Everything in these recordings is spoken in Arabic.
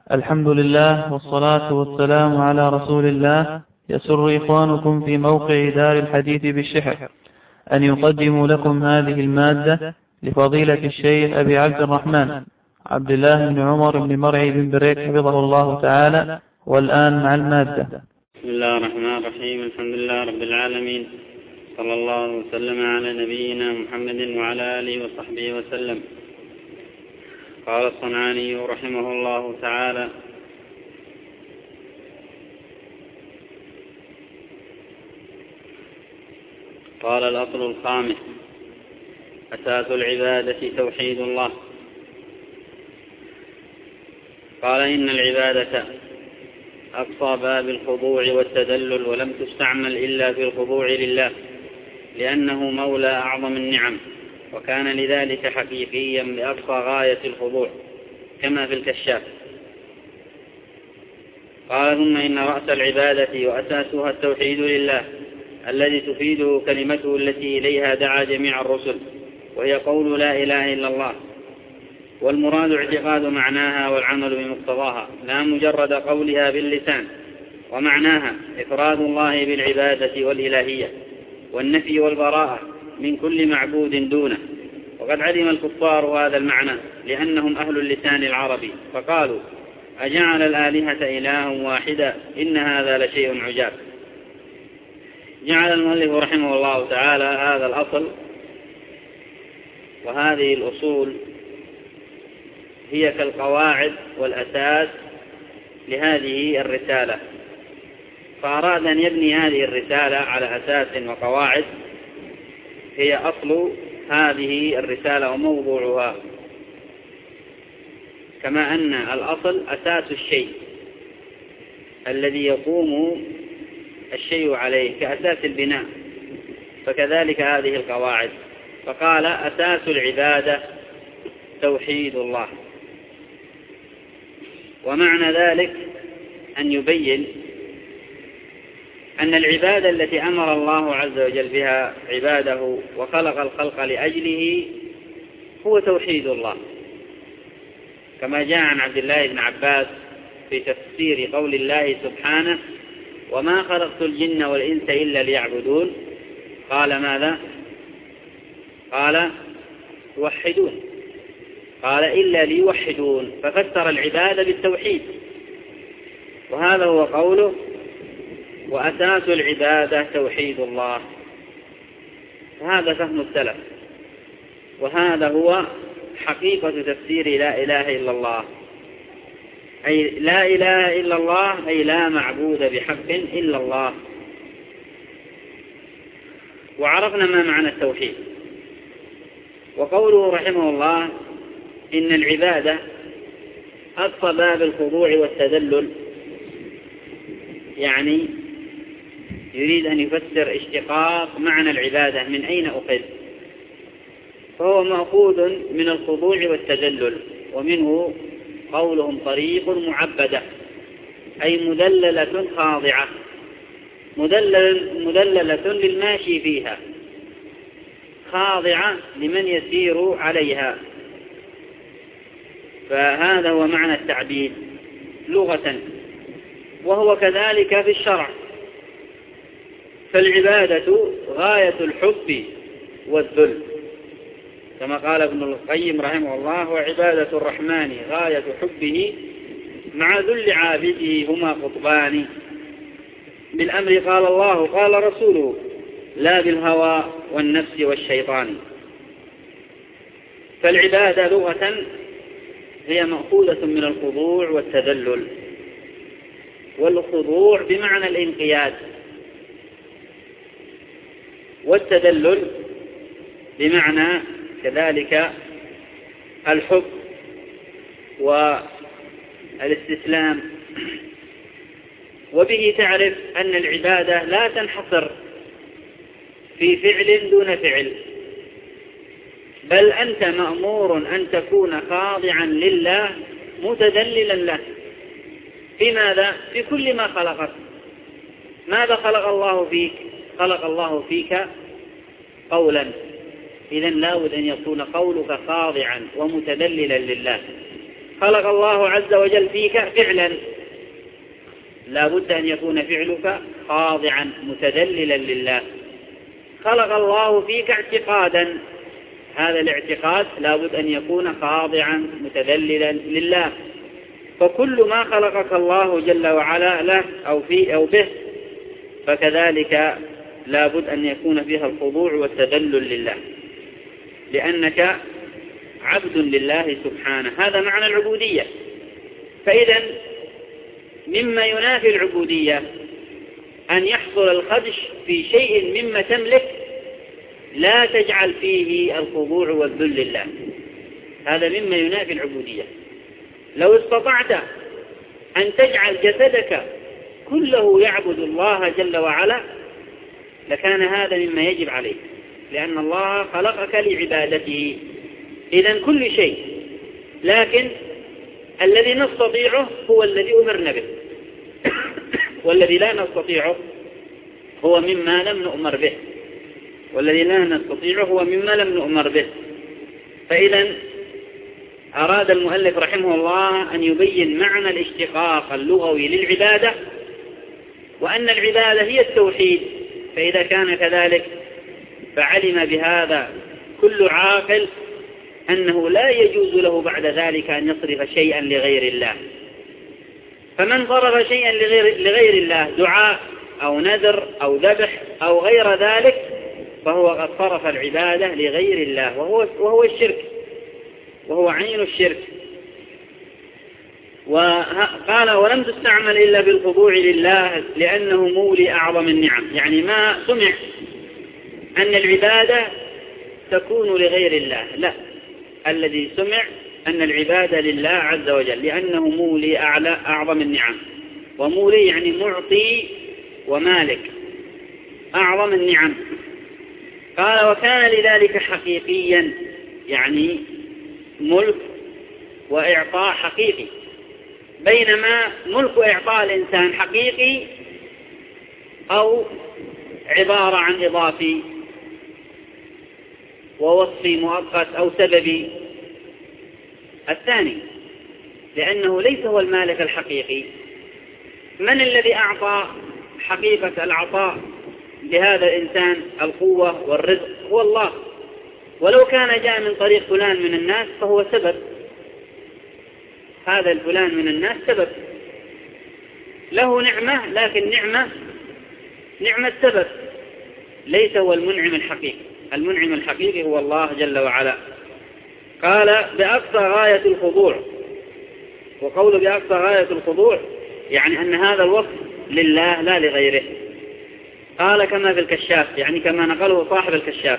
الحمد لله والصلاة والسلام على رسول الله. يسر إخوانكم في موقع دار الحديث بالشحر أن يقدموا لكم هذه المادة لفضيلة الشيخ أبي عبد الرحمن عبد الله بن عمر بن مرعي بن بريك حفظه الله تعالى. والآن مع المادة. بسم الله الرحمن الرحيم. الحمد لله رب العالمين، صلى الله وسلم على نبينا محمد وعلى آله وصحبه وسلم. قال الصنعاني رحمه الله تعالى: قال: الأصل الخامس: أساس العبادة توحيد الله. قال: إن العبادة أقصى باب الخضوع والتذلل، ولم تستعمل إلا في الخضوع لله، لأنه مولى أعظم النعم، وكان لذلك حقيقيا بأقصى غاية الخضوع كما في الكشاف. قال: ثم إن رأس العبادة وأساسها التوحيد لله، الذي تفيده كلمته التي إليها دعا جميع الرسل، وهي قول لا إله إلا الله. والمراد اعتقاد معناها والعمل بمقتضاها، لا مجرد قولها باللسان. ومعناها إفراد الله بالعبادة والإلهية، والنفي والبراءة من كل معبود دونه. وقد علم الكفار هذا المعنى لأنهم أهل اللسان العربي، فقالوا: أجعل الآلهة إلها واحدا إن هذا لشيء عجاب. جعل المؤلف رحمه الله تعالى هذا الأصل وهذه الأصول هي كالقواعد والأساس لهذه الرسالة، فأراد أن يبني هذه الرسالة على أساس وقواعد هي أصل هذه الرسالة وموضوعها، كما أن الأصل أساس الشيء الذي يقوم الشيء عليه كأساس البناء، فكذلك هذه القواعد. فقال: أساس العبادة توحيد الله. ومعنى ذلك أن يبين أن العبادة التي أمر الله عز وجل بها عباده وخلق الخلق لأجله هو توحيد الله، كما جاء عن عبد الله بن عباس في تفسير قول الله سبحانه: وما خلقت الجن والإنس إلا ليعبدون. قال: ماذا؟ قال: يوحدون. قال: إلا ليوحدون، ففسر العبادة بالتوحيد. وهذا هو قوله: وأساس العبادة توحيد الله. هذا فهم السلف، وهذا هو حقيقة تفسير لا إله إلا الله، أي لا إله إلا الله، أي لا معبود بحق إلا الله. وعرفنا ما معنى التوحيد. وقوله رحمه الله: إن العبادة أقصى باب الخضوع والتذلل، يعني يريد أن يفسر اشتقاق معنى العبادة من أين أخذ، فهو مأخوذ من الخضوع والتذلل، ومنه قولهم طريق معبدة، أي مدللة خاضعة، مدللة للماشي فيها، خاضعة لمن يسير عليها. فهذا هو معنى التعبيد لغة، وهو كذلك في الشرع. فالعبادة غاية الحب والذل، كما قال ابن القيم رحمه الله: وعبادة الرحمن غاية حبه مع ذل عابده هما قطبان. بالأمر قال الله قال رسوله، لا بالهوى والنفس والشيطان. فالعبادة لغة هي مأخوذة من الخضوع والتذلل، والخضوع بمعنى الانقياد، والتذلل بمعنى كذلك الحب والاستسلام. وبه تعرف أن العبادة لا تنحصر في فعل دون فعل، بل أنت مأمور أن تكون خاضعا لله متذللا له. في ماذا؟ في كل ما خلقك. ماذا خلق الله فيك؟ خلق الله فيك قولا، إذن لا بد أن يكون قولك خاضعا ومتذللا لله. خلق الله عز وجل فيك فعلا، لا بد أن يكون فعلك خاضعا متذللا لله. خلق الله فيك اعتقادا، هذا الاعتقاد لا بد أن يكون خاضعا متذللا لله. فكل ما خلقك الله جل وعلا له أو فيه أو به فكذلك لا بد أن يكون فيها الخضوع والتذلل لله، لأنك عبد لله سبحانه. هذا معنى العبودية. فإذا مما ينافي العبودية أن يحصل الخدش في شيء مما تملك لا تجعل فيه الخضوع والذل لله، هذا مما ينافي العبودية. لو استطعت أن تجعل جسدك كله يعبد الله جل وعلا لكان هذا مما يجب عليك، لأن الله خلقك لعبادته. إذن كل شيء، لكن الذي نستطيعه هو الذي أمرنا به، والذي لا نستطيعه هو مما لم نؤمر به، والذي لا نستطيعه هو مما لم نؤمر به. فإذا أراد المؤلف رحمه الله أن يبين معنى الاشتقاق اللغوي للعبادة، وأن العبادة هي التوحيد. فإذا كان كذلك فعلم بهذا كل عاقل أنه لا يجوز له بعد ذلك أن يصرف شيئا لغير الله. فمن صرف شيئا لغير الله، دعاء أو نذر أو ذبح أو غير ذلك، فهو قد صرف العبادة لغير الله، وهو الشرك، وهو عين الشرك. وقال ولم تستعمل إلا بالخضوع لله لأنه مولي أعظم النعم. يعني ما سمع أن العبادة تكون لغير الله، لا، الذي سمع أن العبادة لله عز وجل لأنه مولي أعظم النعم. ومولي يعني معطي ومالك أعظم النعم. قال وكان لذلك حقيقيا، يعني ملك وإعطاء حقيقي، بينما ملك وإعطاء الإنسان حقيقي أو عبارة عن إضافي ووصفي مؤقت أو سببي. الثاني لأنه ليس هو المالك الحقيقي. من الذي أعطى حقيقة العطاء لهذا الإنسان القوة والرزق؟ هو الله. ولو كان جاء من طريق فلان من الناس فهو سبب، هذا الفلان من الناس سبب له نعمة، لكن نعمة سبب، ليس هو المنعم الحقيقي. المنعم الحقيقي هو الله جل وعلا. قال بأقصى غاية الخضوع، وقوله بأقصى غاية الخضوع يعني أن هذا الوصف لله لا لغيره. قال كما في الكشاف، يعني كما نقله صاحب الكشاف.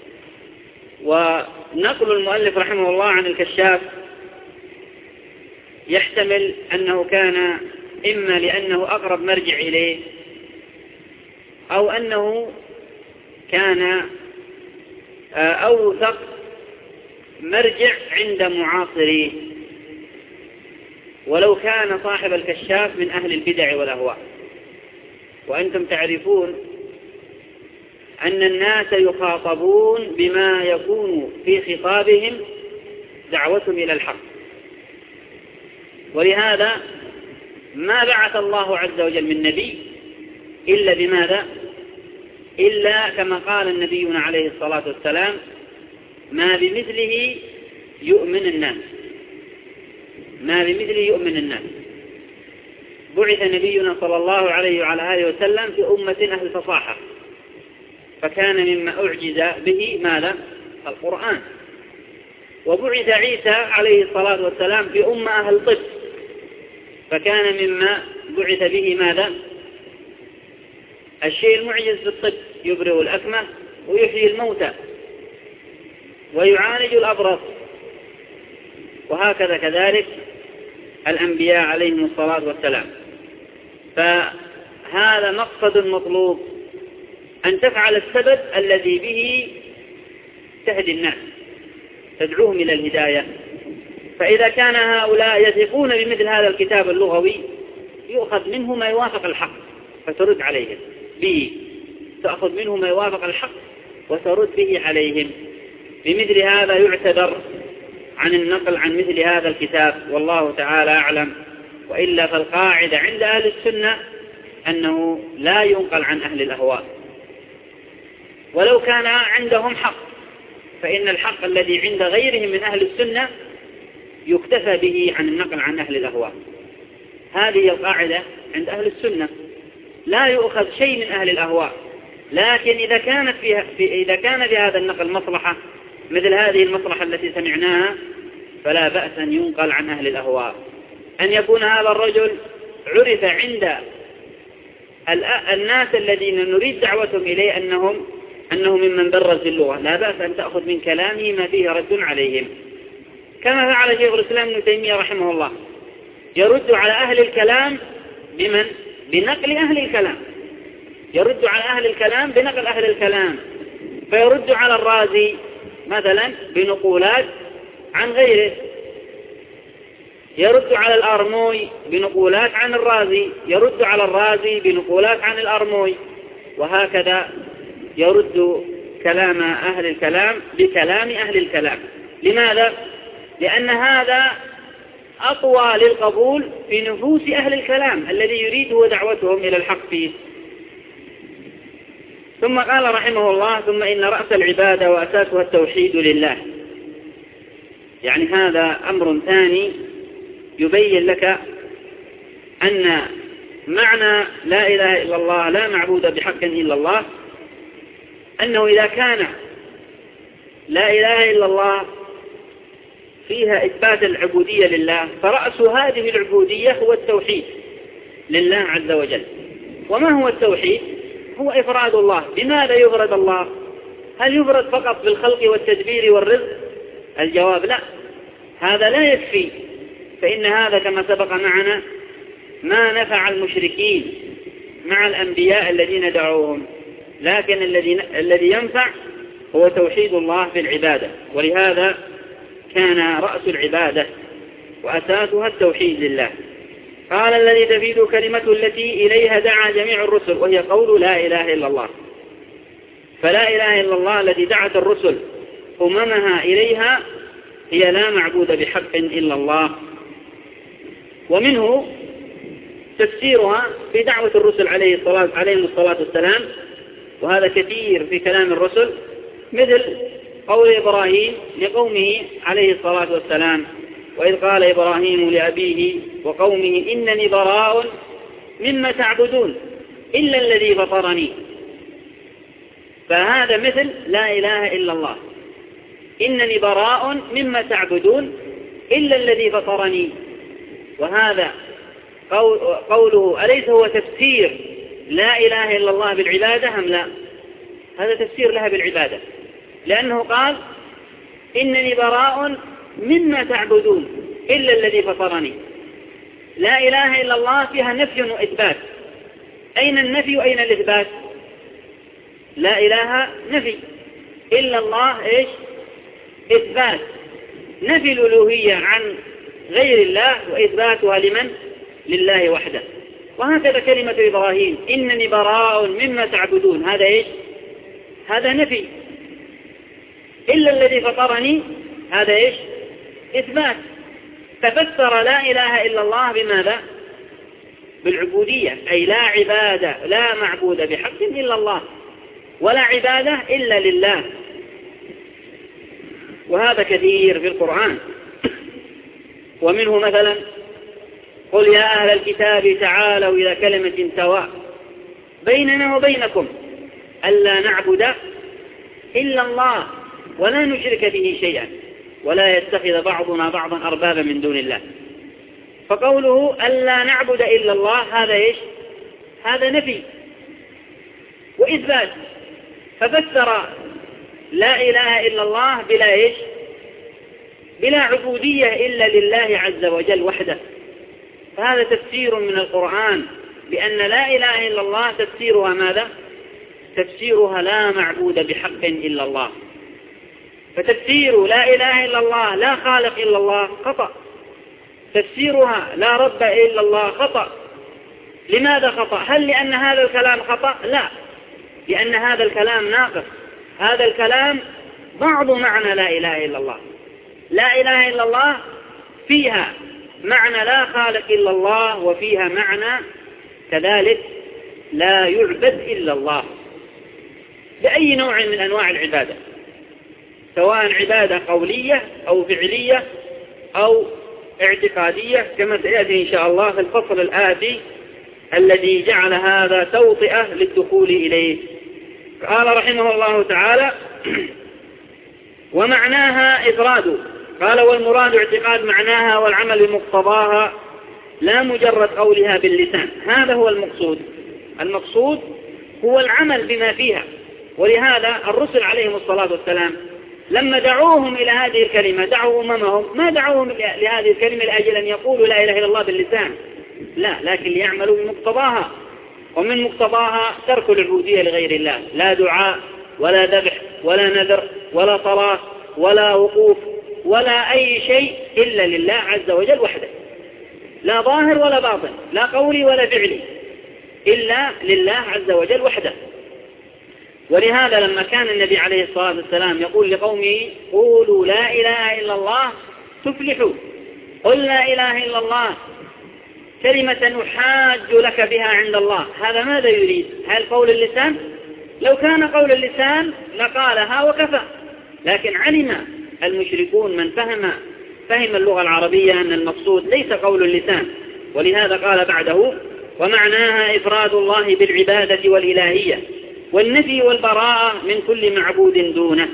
ونقل المؤلف رحمه الله عن الكشاف يحتمل أنه كان إما لأنه أقرب مرجع إليه، أو أنه كان أوثق مرجع عند معاصريه. ولو كان صاحب الكشاف من أهل البدع والأهواء، وأنتم تعرفون أن الناس يخاطبون بما يكون في خطابهم دعوتهم إلى الحق، ولهذا ما بعث الله عز وجل من نبي إلا بماذا؟ إلا كما قال النبينا عليه الصلاة والسلام ما بمثله يؤمن الناس، ما بمثله يؤمن الناس. بعث نبينا صلى الله عليه وعلى آله وسلم في أمة أهل فصاحة، فكان مما أعجز به ماذا؟ القرآن. وبعث عيسى عليه الصلاة والسلام في أمة أهل طب، فكان مما بعث به ماذا؟ الشيء المعجز في الطب، يبرئ الأكمة ويحيي الموتى ويعالج الأبرص. وهكذا كذلك الأنبياء عليهم الصلاة والسلام. فهذا مقصد مطلوب، أن تفعل السبب الذي به تهدي الناس، تدعوهم إلى الهداية. فإذا كان هؤلاء يثقون بمثل هذا الكتاب اللغوي يؤخذ منه ما يوافق الحق فترد عليهم به، تأخذ منه ما يوافق الحق وترد به عليهم. بمثل هذا يعتبر عن النقل عن مثل هذا الكتاب، والله تعالى أعلم. وإلا فالقاعدة عند أهل السنة أنه لا ينقل عن أهل الأهواء، ولو كان عندهم حق، فإن الحق الذي عند غيرهم من أهل السنة يكتفى به عن النقل عن أهل الأهواء. هذه القاعدة عند أهل السنة، لا يؤخذ شيء من أهل الأهواء. لكن إذا كان في هذا النقل مصلحة مثل هذه المصلحة التي سمعناها، فلا بأس أن ينقل عن أهل الأهواء. أن يكون هذا الرجل عرف عند الناس الذين نريد دعوتهم إليه أنه ممن برز اللغة، لا بأس أن تأخذ من كلامه ما فيه رد عليهم، كما فعل شيخ الإسلام ابن تيمية رحمه الله، يرد على أهل الكلام بنقل أهل الكلام، يرد على أهل الكلام بنقل أهل الكلام، فيرد على الرازي مثلا بنقولات عن غيره، يرد على الأرموي بنقولات عن الرازي، يرد على الرازي بنقولات عن الأرموي، وهكذا يرد كلام أهل الكلام بكلام أهل الكلام. لماذا؟ لأن هذا أطوى للقبول في نفوس أهل الكلام الذي يريده دعوتهم إلى الحق فيه. ثم قال رحمه الله: ثم إن رأس العبادة وأساسها التوحيد لله. يعني هذا أمر ثاني يبين لك أن معنى لا إله إلا الله، لا معبود بحق إلا الله، أنه إذا كان لا إله إلا الله فيها إثبات العبودية لله، فرأس هذه العبودية هو التوحيد لله عز وجل. وما هو التوحيد؟ هو إفراد الله. بماذا يفرد الله؟ هل يفرد فقط بالخلق والتدبير والرزق؟ الجواب لا، هذا لا يكفي، فإن هذا كما سبق معنا ما نفع المشركين مع الأنبياء الذين دعوهم، لكن الذي ينفع هو توحيد الله في العبادة. ولهذا كان رأس العبادة وأساسها التوحيد لله. قال: الذي تفيد كلمة التي إليها دعا جميع الرسل، وهي قول لا إله إلا الله. فلا إله إلا الله التي دعت الرسل أممها إليها هي لا معبود بحق إلا الله. ومنه تفسيرها في دعوة الرسل عليهم الصلاة والسلام، وهذا كثير في كلام الرسل، مثل قول إبراهيم لقومه عليه الصلاة والسلام: وإذ قال إبراهيم لأبيه وقومه إنني براء مما تعبدون إلا الذي فطرني. فهذا مثل لا إله إلا الله، إنني براء مما تعبدون إلا الذي فطرني. وهذا قوله أليس هو تفسير لا إله إلا الله بالعبادة أم لا؟ هذا تفسير لها بالعبادة، لأنه قال إنني براء مما تعبدون إلا الذي فطرني. لا إله إلا الله فيها نفي وإثبات. أين النفي وأين الإثبات؟ لا إله نفي، إلا الله إيش؟ إثبات. نفي الألوهية عن غير الله وإثباتها لمن؟ لله وحده. وهكذا كلمة إبراهيم إنني براء مما تعبدون، هذا إيش؟ هذا نفي. إلا الذي فطرني، هذا إيش؟ إثبات. ففسر لا إله إلا الله بماذا؟ بالعبودية، أي لا عبادة، لا معبود بحق إلا الله، ولا عبادة إلا لله. وهذا كثير في القرآن. ومنه مثلا: قل يا أهل الكتاب تعالوا إلى كلمة سواء بيننا وبينكم ألا نعبد إلا الله ولا نشرك به شيئا ولا يتخذ بعضنا بعضا أربابا من دون الله. فقوله ألا نعبد إلا الله هذا إيش؟ هذا نفي وإثبات. ففسر لا إله إلا الله بلا إيش؟ بلا عبودية إلا لله عز وجل وحده. فهذا تفسير من القرآن بأن لا إله إلا الله تفسيرها ماذا؟ تفسيرها لا معبود بحق إلا الله. فتفسير لا إله إلا الله لا خالق إلا الله خطأ. تفسيرها لا رب إلا الله خطأ. لماذا خطأ؟ هل لأن هذا الكلام خطأ؟ لا، لأن هذا الكلام ناقص. هذا الكلام بعض معنى لا إله إلا الله، لا إله إلا الله فيها معنى لا خالق إلا الله، وفيها معنى كذلك لا يعبد إلا الله بأي نوع من أنواع العبادة، سواء عبادة قولية أو فعلية أو اعتقادية، كما سيأتي إن شاء الله في الفصل الآتي الذي جعل هذا توطئة للدخول إليه. قال رحمه الله تعالى: ومعناها إفراد. قال: والمراد اعتقاد معناها والعمل بمقتضاها لا مجرد قولها باللسان. هذا هو المقصود. المقصود هو العمل بما فيها. ولهذا الرسل عليهم الصلاة والسلام لما دعوهم إلى هذه الكلمة، دعوا أممهم، ما دعوهم لهذه الكلمة لأجل أن يقولوا لا إله إلا الله باللسان، لا، لكن ليعملوا بمقتضاها. ومن مقتضاها ترك العبودية لغير الله، لا دعاء ولا ذبح ولا نذر ولا صلاة ولا وقوف ولا أي شيء إلا لله عز وجل وحده، لا ظاهر ولا باطن، لا قولي ولا فعلي، إلا لله عز وجل وحده. ولهذا لما كان النبي عليه الصلاة والسلام يقول لقومه: قولوا لا إله إلا الله تفلحوا، قل لا إله إلا الله كلمة أحاج لك بها عند الله، هذا ماذا يريد؟ هل قول اللسان؟ لو كان قول اللسان لقالها وكفى، لكن علم المشركون من فهم اللغة العربية أن المقصود ليس قول اللسان. ولهذا قال بعده: ومعناها إفراد الله بالعبادة والإلهية والنفي والبراءة من كل معبود دونه.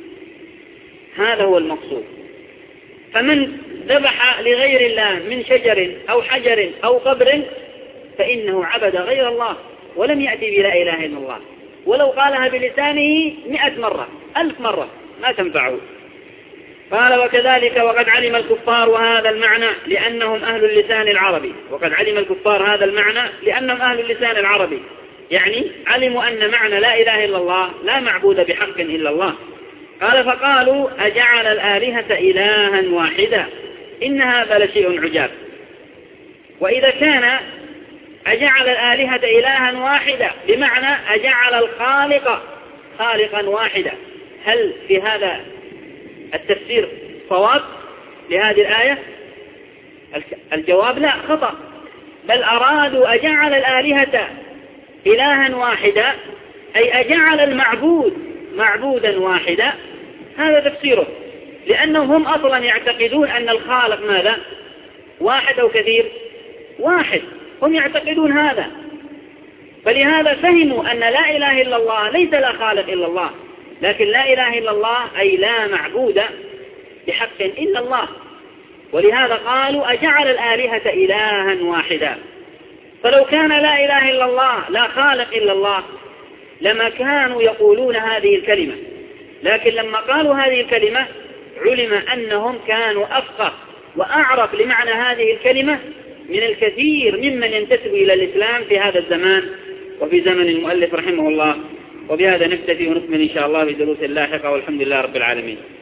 هذا هو المقصود. فمن ذبح لغير الله من شجر أو حجر أو قبر فإنه عبد غير الله ولم يأتي بلا إله إلا الله، ولو قالها بلسانه 100 مرة 1000 مرة ما تنفعه. قال: وكذلك وقد علم الكفار هذا المعنى لأنهم أهل اللسان العربي. وقد علم الكفار هذا المعنى لأنهم أهل اللسان العربي، يعني علموا أن معنى لا إله إلا الله لا معبود بحق إلا الله. قال: فقالوا: أجعل الآلهة إلها واحدا إن هذا لشيء عجاب. وإذا كان أجعل الآلهة إلها واحدا بمعنى أجعل الخالق خالقا واحدا، هل في هذا التفسير صواب لهذه الآية؟ الجواب لا، خطأ، بل أرادوا أجعل الآلهة إلها واحدا أي أجعل المعبود معبودا واحدا. هذا تفسيره، لأنهم هم أصلا يعتقدون أن الخالق ماذا؟ واحد أو كثير؟ واحد، هم يعتقدون هذا. فلهذا فهموا أن لا إله إلا الله ليس لا خالق إلا الله، لكن لا إله إلا الله أي لا معبود بحق إلا الله. ولهذا قالوا: أجعل الآلهة إلها واحدا. فلو كان لا إله إلا الله لا خالق إلا الله لما كانوا يقولون هذه الكلمة، لكن لما قالوا هذه الكلمة علم أنهم كانوا أفقه وأعرف لمعنى هذه الكلمة من الكثير ممن ينتسب إلى الإسلام في هذا الزمان وفي زمن المؤلف رحمه الله. وبهذا نكتفي ونكمل إن شاء الله في دروس لاحقة، والحمد لله رب العالمين.